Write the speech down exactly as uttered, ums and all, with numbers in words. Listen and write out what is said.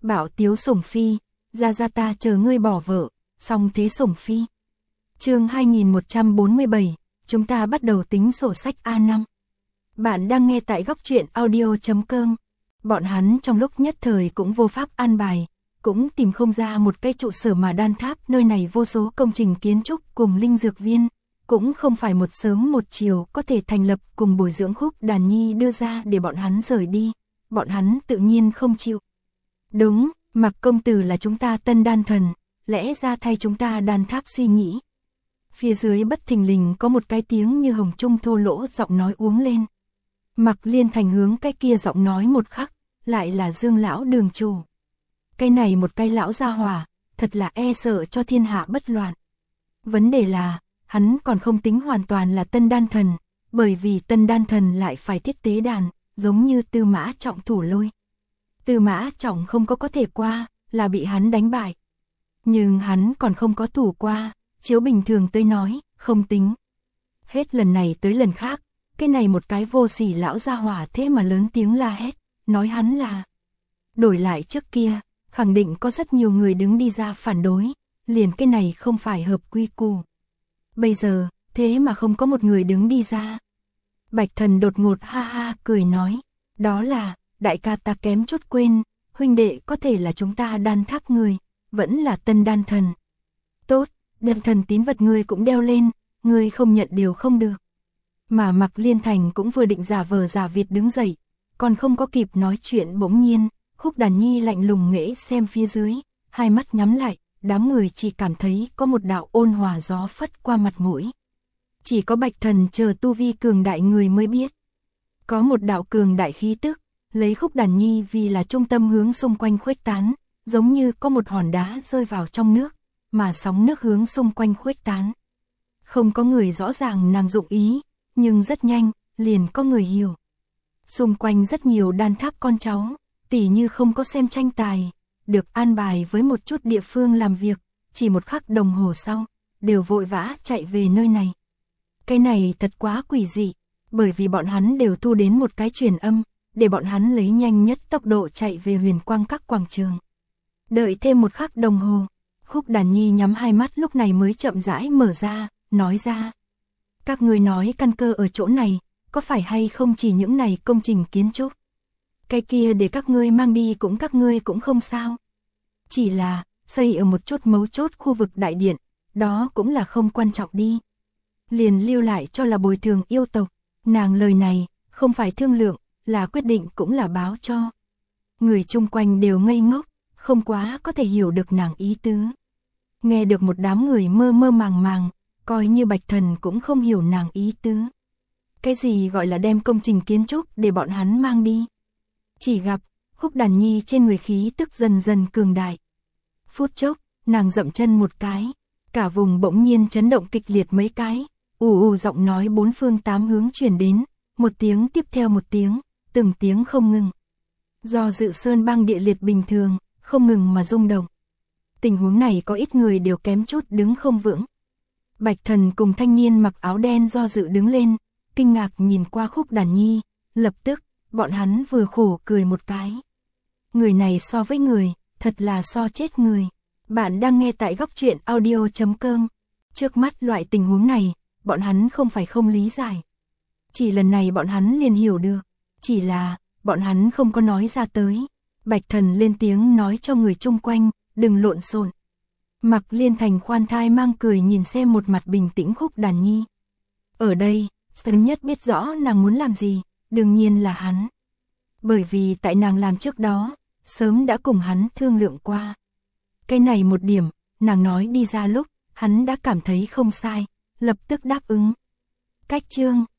Bảo Tiếu Sủng Phi, ra ra ta chờ ngươi bỏ vợ, xong thế Sủng Phi. Chương hai nghìn một trăm bốn mươi bảy, chúng ta bắt đầu tính sổ sách A năm. Bạn đang nghe tại góc truyện audio chấm com. Bọn hắn trong lúc nhất thời cũng vô pháp an bài, cũng tìm không ra một cái trụ sở mà đan tháp, nơi này vô số công trình kiến trúc cùng linh dược viên, cũng không phải một sớm một chiều có thể thành lập, cùng bồi dưỡng Khúc Đàn Nhi đưa ra để bọn hắn rời đi, bọn hắn tự nhiên không chịu. Đúng, Mạc công tử là chúng ta tân đan thần, lẽ ra thay chúng ta đan tháp suy nghĩ. Phía dưới bất thình lình có một cái tiếng như hồng trung thô lỗ giọng nói uống lên. Mạc Liên Thành hướng cái kia giọng nói một khắc, lại là Dương lão đường chủ. Cái này một cái lão gia hỏa, thật là e sợ cho thiên hạ bất loạn. Vấn đề là, hắn còn không tính hoàn toàn là tân đan thần, bởi vì tân đan thần lại phải thiết tế đàn, giống như Tư Mã Trọng thủ lôi. Tư Mã Trọng không có có thể qua, là bị hắn đánh bại. Nhưng hắn còn không có thủ qua, chiếu bình thường tới nói, không tính. Hết lần này tới lần khác, cái này một cái vô sỉ lão gia hỏa thế mà lớn tiếng la hét, nói hắn là. Đổi lại trước kia, khẳng định có rất nhiều người đứng đi ra phản đối, liền cái này không phải hợp quy củ. Bây giờ, thế mà không có một người đứng đi ra. Bạch Thần đột ngột ha ha cười nói, đó là, đại ca ta kém chút quên, huynh đệ có thể là chúng ta đan tháp người, vẫn là tân đan thần. Tốt, đan thần tín vật ngươi cũng đeo lên, ngươi không nhận điều không được. Mà Mạc Liên Thành cũng vừa định giả vờ giả vịt đứng dậy, còn không có kịp nói chuyện bỗng nhiên, Khúc Đàn Nhi lạnh lùng nghễ xem phía dưới, hai mắt nhắm lại, đám người chỉ cảm thấy có một đạo ôn hòa gió phất qua mặt mũi. Chỉ có Bạch Thần chờ tu vi cường đại người mới biết. Có một đạo cường đại khí tức, lấy Khúc Đàn Nhi vì là trung tâm hướng xung quanh khuếch tán, giống như có một hòn đá rơi vào trong nước, mà sóng nước hướng xung quanh khuếch tán. Không có người rõ ràng nàng dụng ý, nhưng rất nhanh, liền có người hiểu. Xung quanh rất nhiều đan tháp con cháu, tỉ như không có xem tranh tài, được an bài với một chút địa phương làm việc, chỉ một khắc đồng hồ sau, đều vội vã chạy về nơi này. Cái này thật quá quỷ dị, bởi vì bọn hắn đều thu đến một cái truyền âm, để bọn hắn lấy nhanh nhất tốc độ chạy về Huyền Quang Các quảng trường. Đợi thêm một khắc đồng hồ, Khúc Đàn Nhi nhắm hai mắt lúc này mới chậm rãi mở ra, nói ra. Các người nói căn cơ ở chỗ này, có phải hay không chỉ những này công trình kiến trúc? Cái kia để các ngươi mang đi cũng các ngươi cũng không sao. Chỉ là, xây ở một chút mấu chốt khu vực đại điện, đó cũng là không quan trọng đi. Liền lưu lại cho là bồi thường yêu tộc, nàng lời này, không phải thương lượng, là quyết định cũng là báo cho. Người chung quanh đều ngây ngốc, không quá có thể hiểu được nàng ý tứ. Nghe được một đám người mơ mơ màng màng, coi như Bạch Thần cũng không hiểu nàng ý tứ. Cái gì gọi là đem công trình kiến trúc để bọn hắn mang đi? Chỉ gặp, Khúc Đàn Nhi trên người khí tức dần dần cường đại. Phút chốc, nàng dậm chân một cái, cả vùng bỗng nhiên chấn động kịch liệt mấy cái, ù ù giọng nói bốn phương tám hướng truyền đến, một tiếng tiếp theo một tiếng, từng tiếng không ngừng. Do dự sơn băng địa liệt bình thường, không ngừng mà rung động. Tình huống này có ít người đều kém chút đứng không vững. Bạch Thần cùng thanh niên mặc áo đen do dự đứng lên, kinh ngạc nhìn qua Khúc Đàn Nhi, lập tức, bọn hắn vừa khổ cười một cái. Người này so với người, thật là so chết người. Bạn đang nghe tại góc truyện audio chấm com. Trước mắt loại tình huống này, bọn hắn không phải không lý giải. Chỉ lần này bọn hắn liền hiểu được, chỉ là, bọn hắn không có nói ra tới. Bạch Thần lên tiếng nói cho người chung quanh, đừng lộn xộn. Mạc Liên Thành khoan thai mang cười nhìn xem một mặt bình tĩnh Khúc Đàn Nhi. Ở đây, sớm nhất biết rõ nàng muốn làm gì, đương nhiên là hắn. Bởi vì tại nàng làm trước đó, sớm đã cùng hắn thương lượng qua. Cái này một điểm, nàng nói đi ra lúc, hắn đã cảm thấy không sai, lập tức đáp ứng. Cách chương